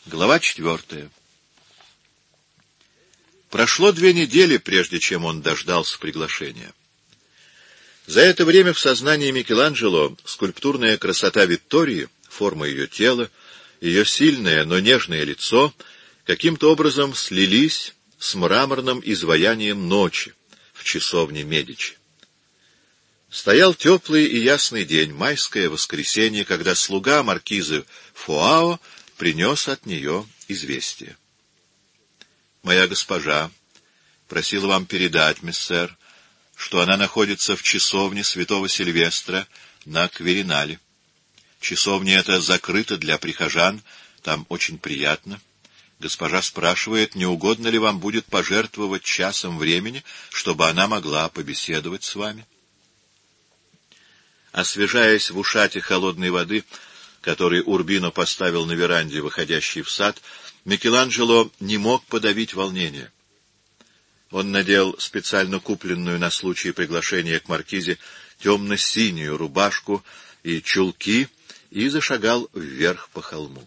Глава 4. Прошло 2 недели, прежде чем он дождался приглашения. За это время в сознании Микеланджело скульптурная красота Виттории, форма ее тела, ее сильное, но нежное лицо каким-то образом слились с мраморным изваянием ночи в часовне Медичи. Стоял теплый и ясный день, майское воскресенье, когда слуга маркизы Фуао принес от нее известие. «Моя госпожа просила вам передать, миссер, что она находится в часовне святого Сильвестра на Кверинале. Часовня эта закрыта для прихожан, там очень приятно. Госпожа спрашивает, не угодно ли вам будет пожертвовать часом времени, чтобы она могла побеседовать с вами». Освежаясь в ушате холодной воды, который Урбино поставил на веранде, выходящей в сад, Микеланджело не мог подавить волнение. Он надел специально купленную на случай приглашения к маркизе темно-синюю рубашку и чулки и зашагал вверх по холму.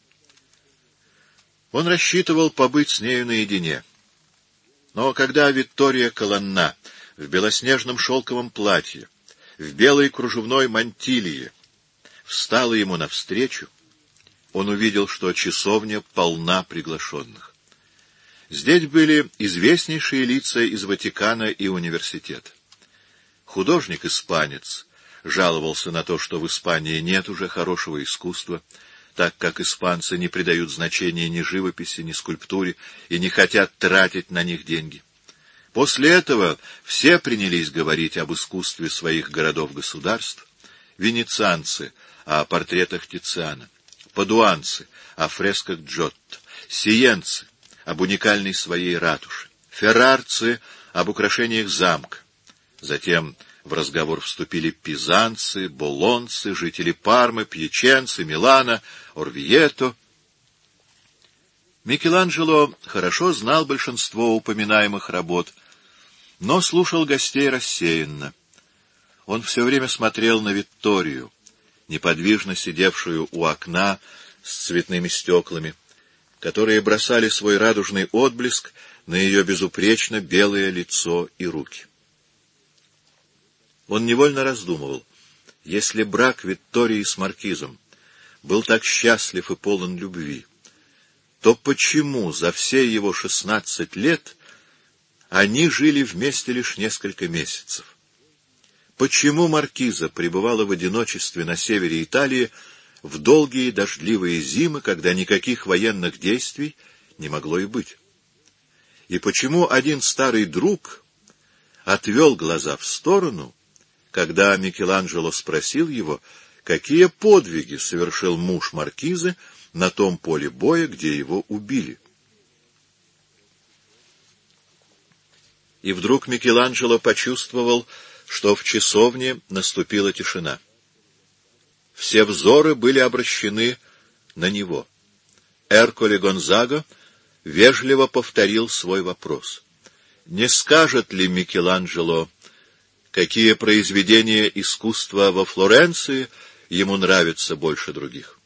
Он рассчитывал побыть с нею наедине. Но когда Виттория Колонна в белоснежном шелковом платье, в белой кружевной мантилье встала ему навстречу, он увидел, что часовня полна приглашенных. Здесь были известнейшие лица из Ватикана и университета. Художник-испанец жаловался на то, что в Испании нет уже хорошего искусства, так как испанцы не придают значения ни живописи, ни скульптуре и не хотят тратить на них деньги. После этого все принялись говорить об искусстве своих городов-государств: венецианцы — о портретах Тициана, падуанцы — о фресках Джотто, сиенцы — об уникальной своей ратуше, феррарцы — об украшениях замка. Затем в разговор вступили пизанцы, болонцы, жители Пармы, пьяченцы, Милана, Орвието. Микеланджело хорошо знал большинство упоминаемых работ, но слушал гостей рассеянно. Он все время смотрел на Витторию, неподвижно сидевшую у окна с цветными стеклами, которые бросали свой радужный отблеск на ее безупречно белое лицо и руки. Он невольно раздумывал: если брак Виттории с маркизом был так счастлив и полон любви, то почему за все его 16 лет они жили вместе лишь несколько месяцев? Почему маркиза пребывала в одиночестве на севере Италии в долгие дождливые зимы, когда никаких военных действий не могло и быть? И почему один старый друг отвел глаза в сторону, когда Микеланджело спросил его, какие подвиги совершил муж маркизы на том поле боя, где его убили? И вдруг Микеланджело почувствовал, что в часовне наступила тишина. Все взоры были обращены на него. Эрколе Гонзаго вежливо повторил свой вопрос: не скажет ли Микеланджело, какие произведения искусства во Флоренции ему нравятся больше других?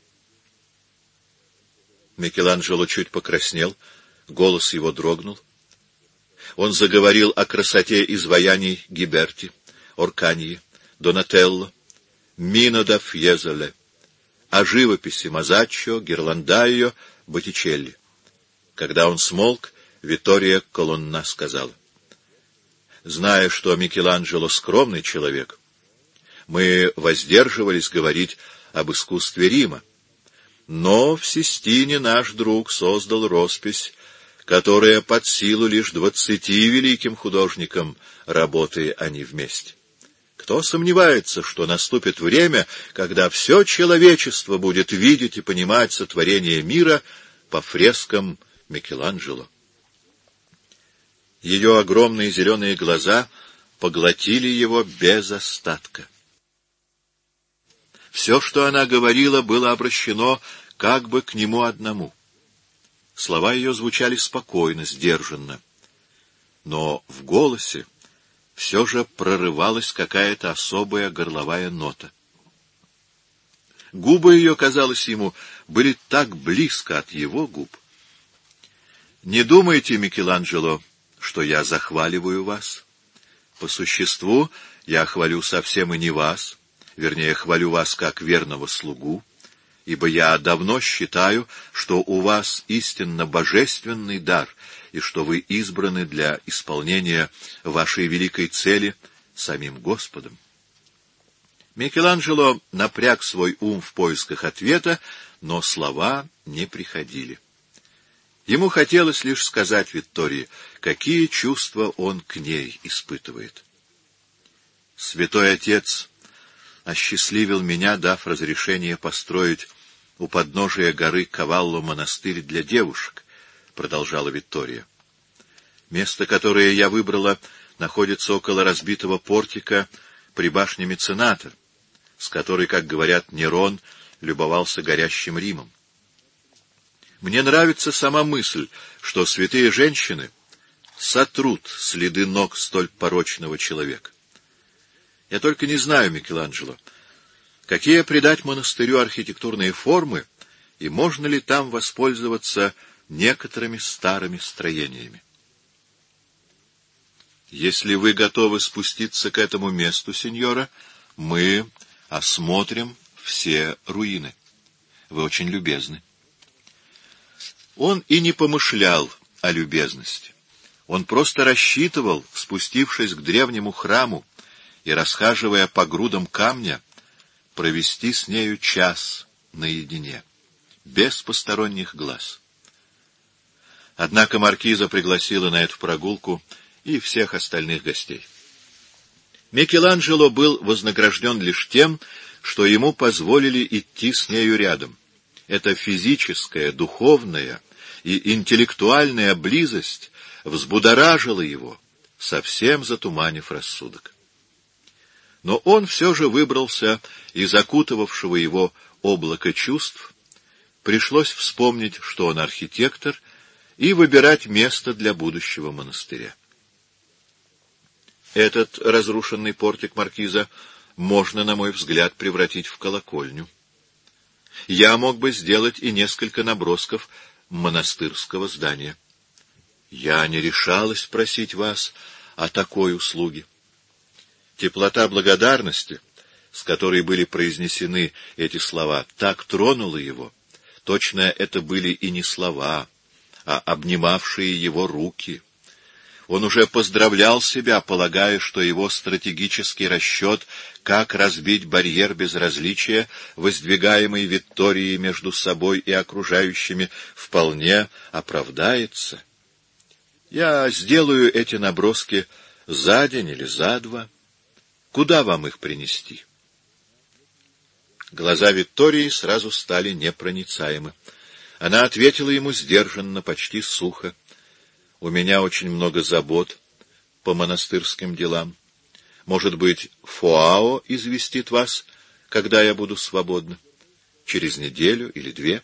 Микеланджело чуть покраснел, голос его дрогнул. Он заговорил о красоте изваяний Гиберти, Орканьи, Донателло, Мино да Фьезоле, о живописи Мазаччо, Гирландайо, Боттичелли. Когда он смолк, Виттория Колонна сказала: зная, что Микеланджело скромный человек, мы воздерживались говорить об искусстве Рима, но в Систине наш друг создал роспись, которая под силу лишь 20 великим художникам, работая они вместе. Кто сомневается, что наступит время, когда все человечество будет видеть и понимать сотворение мира по фрескам Микеланджело? Ее огромные зеленые глаза поглотили его без остатка. Все, что она говорила, было обращено как бы к нему одному. Слова ее звучали спокойно, сдержанно, но в голосе все же прорывалась какая-то особая горловая нота. Губы ее, казалось ему, были так близко от его губ. «Не думайте, Микеланджело, что я захваливаю вас. По существу я хвалю совсем и не вас, вернее, хвалю вас как верного слугу, ибо я давно считаю, что у вас истинно божественный дар, и что вы избраны для исполнения вашей великой цели самим Господом». Микеланджело напряг свой ум в поисках ответа, но слова не приходили. Ему хотелось лишь сказать Виктории, какие чувства он к ней испытывает. «Святой Отец осчастливил меня, дав разрешение построить у подножия горы Кавалло монастырь для девушек», — продолжала Виктория. «Место, которое я выбрала, находится около разбитого портика при башне Мецената, с которой, как говорят, Нерон любовался горящим Римом. Мне нравится сама мысль, что святые женщины сотрут следы ног столь порочного человека. Я только не знаю, Микеланджело, какие придать монастырю архитектурные формы, и можно ли там воспользоваться некоторыми старыми строениями. Если вы готовы спуститься к этому месту, сеньора, мы осмотрим все руины. Вы очень любезны. Он и не помышлял о любезности. Он просто рассчитывал, спустившись к древнему храму и расхаживая по грудам камня, провести с нею час наедине, без посторонних глаз. Однако маркиза пригласила на эту прогулку и всех остальных гостей. Микеланджело был вознагражден лишь тем, что ему позволили идти с нею рядом. Эта физическая, духовная и интеллектуальная близость взбудоражила его, совсем затуманив рассудок. Но он все же выбрался из окутывавшего его облака чувств, пришлось вспомнить, что он архитектор, и выбирать место для будущего монастыря. Этот разрушенный портик маркиза можно, на мой взгляд, превратить в колокольню. Я мог бы сделать и несколько набросков монастырского здания. Я не решалась просить вас о такой услуге. Теплота благодарности, с которой были произнесены эти слова, так тронула его. Точно это были и не слова, а обнимавшие его руки. Он уже поздравлял себя, полагая, что его стратегический расчет, как разбить барьер безразличия, воздвигаемый Викторией между собой и окружающими, вполне оправдается. Я сделаю эти наброски за день или за два. Куда вам их принести? Глаза Виктории сразу стали непроницаемы. Она ответила ему сдержанно, почти сухо. «У меня очень много забот по монастырским делам. Может быть, Фуао известит вас, когда я буду свободна? Через неделю или две?»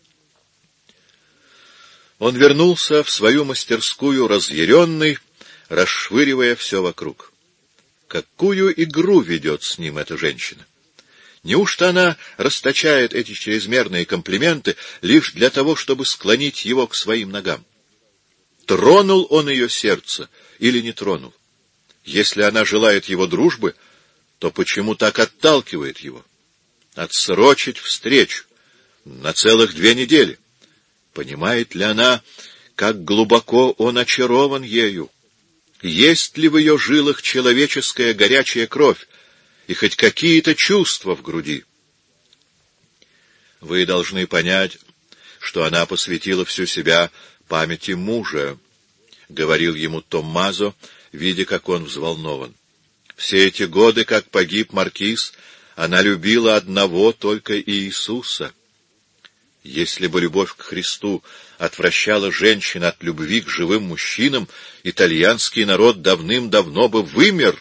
Он вернулся в свою мастерскую разъяренный, расшвыривая все вокруг. Какую игру ведет с ним эта женщина? Неужто она расточает эти чрезмерные комплименты лишь для того, чтобы склонить его к своим ногам? Тронул он ее сердце или не тронул? Если она желает его дружбы, то почему так отталкивает его? Отсрочить встречу на целых 2 недели. Понимает ли она, как глубоко он очарован ею? Есть ли в ее жилах человеческая горячая кровь и хоть какие-то чувства в груди? Вы должны понять, что она посвятила всю себя памяти мужа, — говорил ему Томмазо, видя, как он взволнован. Все эти годы, как погиб маркиз, она любила одного только Иисуса. Если бы любовь к Христу отвращала женщин от любви к живым мужчинам, итальянский народ давным-давно бы вымер.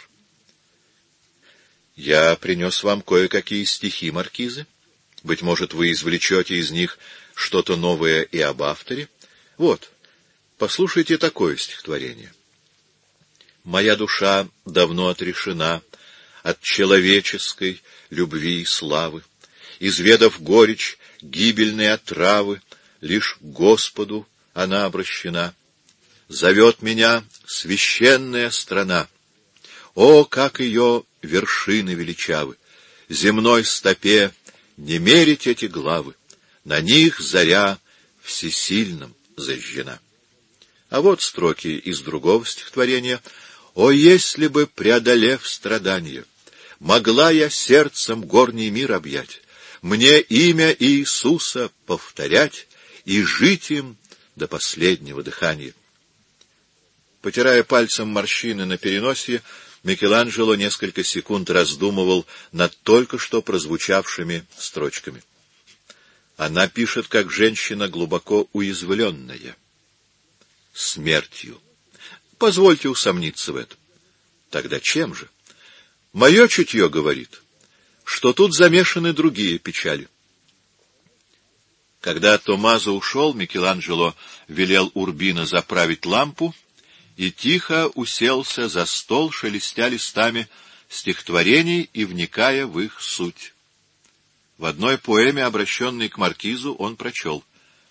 Я принес вам кое-какие стихи маркизы. Быть может, вы извлечете из них что-то новое и об авторе. Вот, послушайте такое стихотворение. «Моя душа давно отрешена от человеческой любви и славы, изведав горечь гибельной отравы, лишь Господу она обращена. Зовет меня священная страна. О, как ее вершины величавы! Земной стопе не мерить эти главы, на них заря всесильным зажжена. А вот строки из другого стихотворения. «О, если бы, преодолев страдания, могла я сердцем горний мир объять, мне имя Иисуса повторять и жить им до последнего дыхания». Потирая пальцем морщины на переносице, Микеланджело несколько секунд раздумывал над только что прозвучавшими строчками. Она пишет, как женщина глубоко уязвленная. Смертью. Позвольте усомниться в этом. Тогда чем же? Мое чутье говорит, что тут замешаны другие печали. Когда Томмазо ушел, Микеланджело велел Урбино заправить лампу и тихо уселся за стол, шелестя листами стихотворений и вникая в их суть. В одной поэме, обращенной к маркизу, он прочел: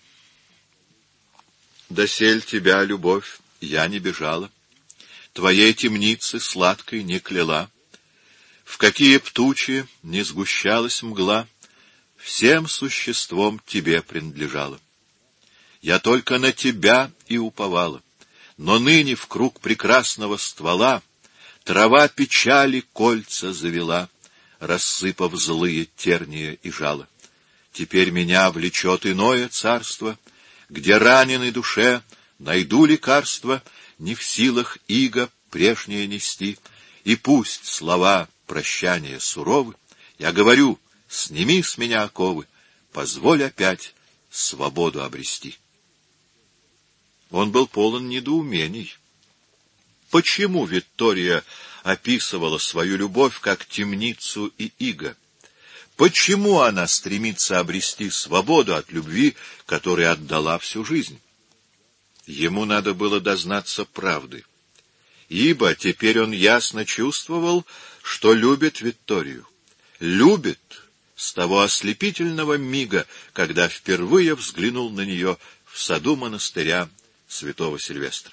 «Досель тебя, любовь, я не бежала, твоей темницы сладкой не кляла, в какие б тучи не сгущалась мгла, всем существом тебе принадлежала. Я только на тебя и уповала, но ныне в круг прекрасного ствола трава печали кольца завела, рассыпав злые терния и жало. Теперь меня влечет иное царство, где раненой душе найду лекарство, не в силах иго прежнее нести, и пусть слова прощания суровы, я говорю, сними с меня оковы, позволь опять свободу обрести». Он был полон недоумений. Почему Виктория описывала свою любовь как темницу и иго? Почему она стремится обрести свободу от любви, которой отдала всю жизнь? Ему надо было дознаться правды, ибо теперь он ясно чувствовал, что любит Викторию. Любит с того ослепительного мига, когда впервые взглянул на нее в саду монастыря святого Сильвестра.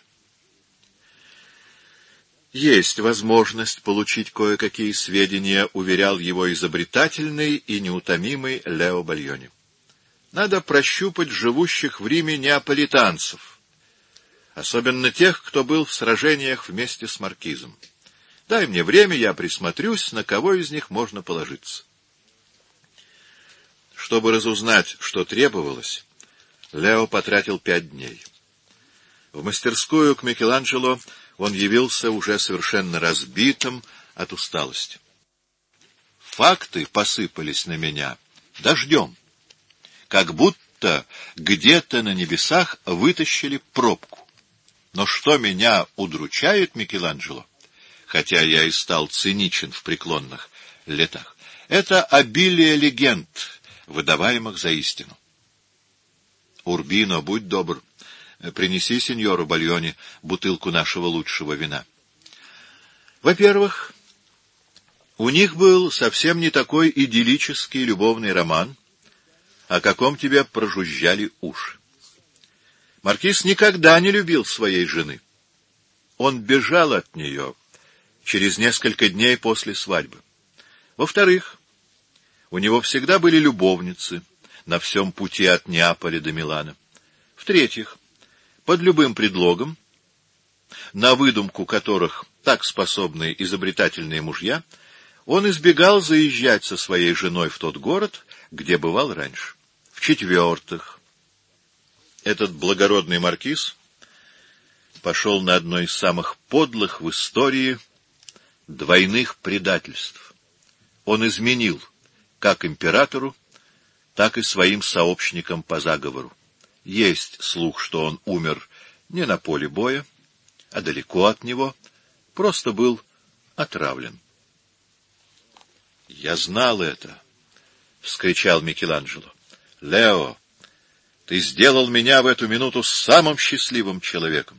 Есть возможность получить кое-какие сведения, уверял его изобретательный и неутомимый Лео Бальони. Надо прощупать живущих в Риме неаполитанцев, особенно тех, кто был в сражениях вместе с маркизом. Дай мне время, я присмотрюсь, на кого из них можно положиться. Чтобы разузнать, что требовалось, Лео потратил 5 дней. В мастерскую к Микеланджело он явился уже совершенно разбитым от усталости. Факты посыпались на меня дождем, как будто где-то на небесах вытащили пробку. Но что меня удручает, Микеланджело, хотя я и стал циничен в преклонных летах, это обилие легенд, выдаваемых за истину. Урбино, будь добр, принеси сеньору Бальони бутылку нашего лучшего вина. Во-первых, у них был совсем не такой идиллический любовный роман, о каком тебе прожужжали уши. Маркиз никогда не любил своей жены. Он бежал от нее через несколько дней после свадьбы. Во-вторых, у него всегда были любовницы на всем пути от Неаполя до Милана. В-третьих, под любым предлогом, на выдумку которых так способны изобретательные мужья, он избегал заезжать со своей женой в тот город, где бывал раньше. В-четвертых, этот благородный маркиз пошел на одно из самых подлых в истории двойных предательств. Он изменил как императору, так и своим сообщникам по заговору. Есть слух, что он умер не на поле боя, а далеко от него, просто был отравлен. «Я знал это!» — вскричал Микеланджело. «Лео, ты сделал меня в эту минуту самым счастливым человеком.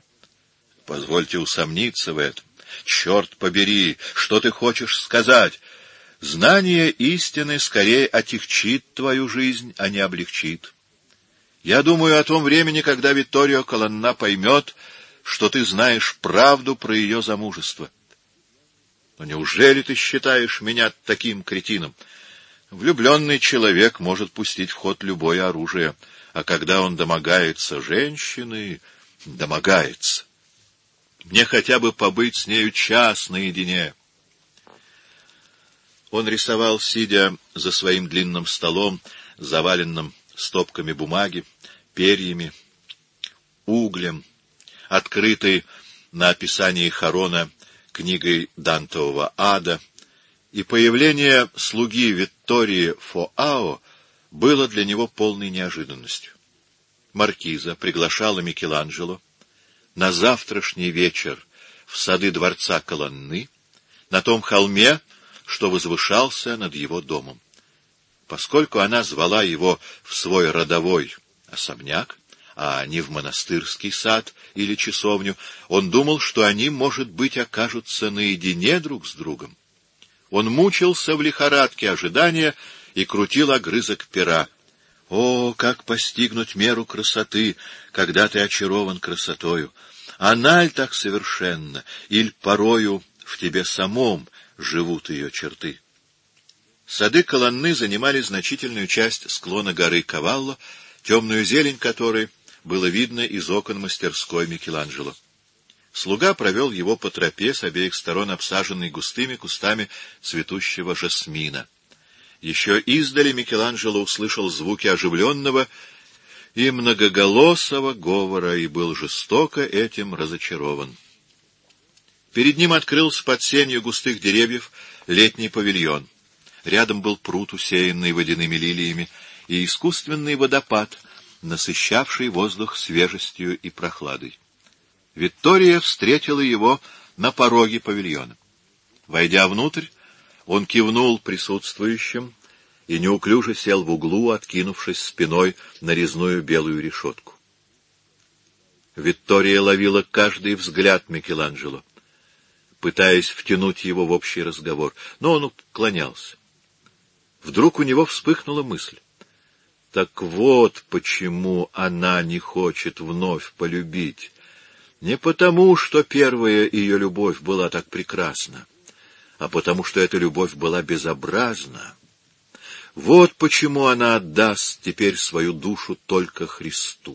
Позвольте усомниться в этом. Черт побери, что ты хочешь сказать? Знание истины скорее отягчит твою жизнь, а не облегчит. Я думаю о том времени, когда Витторио Колонна поймет, что ты знаешь правду про ее замужество. Но неужели ты считаешь меня таким кретином? Влюбленный человек может пустить в ход любое оружие, а когда он домогается женщины, домогается. Мне хотя бы побыть с нею час наедине. Он рисовал, сидя за своим длинным столом, заваленным стопками бумаги, перьями, углем, открытой на описании Харона книгой Дантового ада, и появление слуги Виттории Фоао было для него полной неожиданностью. Маркиза приглашала Микеланджело на завтрашний вечер в сады дворца Колонны, на том холме, что возвышался над его домом. Поскольку она звала его в свой родовой особняк, а не в монастырский сад или часовню, он думал, что они, может быть, окажутся наедине друг с другом. Он мучился в лихорадке ожидания и крутил огрызок пера. О, как постигнуть меру красоты, когда ты очарован красотою! Она ль так совершенна, иль порою в тебе самом живут ее черты? Сады Колонны занимали значительную часть склона горы Кавалло, темную зелень которой было видно из окон мастерской Микеланджело. Слуга провел его по тропе, с обеих сторон обсаженной густыми кустами цветущего жасмина. Еще издали Микеланджело услышал звуки оживленного и многоголосого говора и был жестоко этим разочарован. Перед ним открылся под сенью густых деревьев летний павильон. Рядом был пруд, усеянный водяными лилиями, и искусственный водопад, насыщавший воздух свежестью и прохладой. Виттория встретила его на пороге павильона. Войдя внутрь, он кивнул присутствующим и неуклюже сел в углу, откинувшись спиной на резную белую решетку. Виттория ловила каждый взгляд Микеланджело, пытаясь втянуть его в общий разговор, но он уклонялся. Вдруг у него вспыхнула мысль. Так вот почему она не хочет вновь полюбить. Не потому, что первая ее любовь была так прекрасна, а потому, что эта любовь была безобразна. Вот почему она отдаст теперь свою душу только Христу.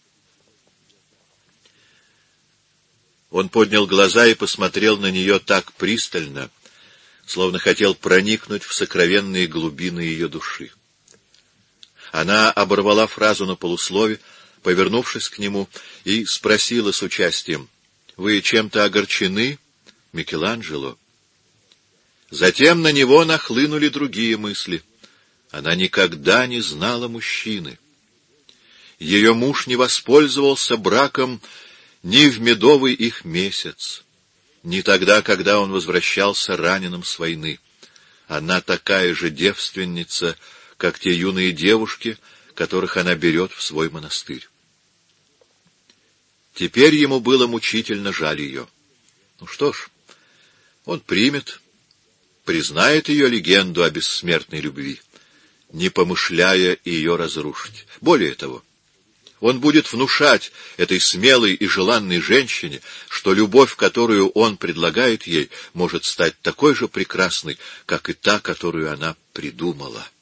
Он поднял глаза и посмотрел на нее так пристально, словно хотел проникнуть в сокровенные глубины ее души. Она оборвала фразу на полуслове, повернувшись к нему, и спросила с участием: «Вы чем-то огорчены, Микеланджело?» Затем на него нахлынули другие мысли. Она никогда не знала мужчины. Ее муж не воспользовался браком ни в медовый их месяц, ни тогда, когда он возвращался раненым с войны. Она такая же девственница, как те юные девушки, которых она берет в свой монастырь. Теперь ему было мучительно жаль ее. Ну что ж, он признает ее легенду о бессмертной любви, не помышляя ее разрушить. Более того, он будет внушать этой смелой и желанной женщине, что любовь, которую он предлагает ей, может стать такой же прекрасной, как и та, которую она придумала.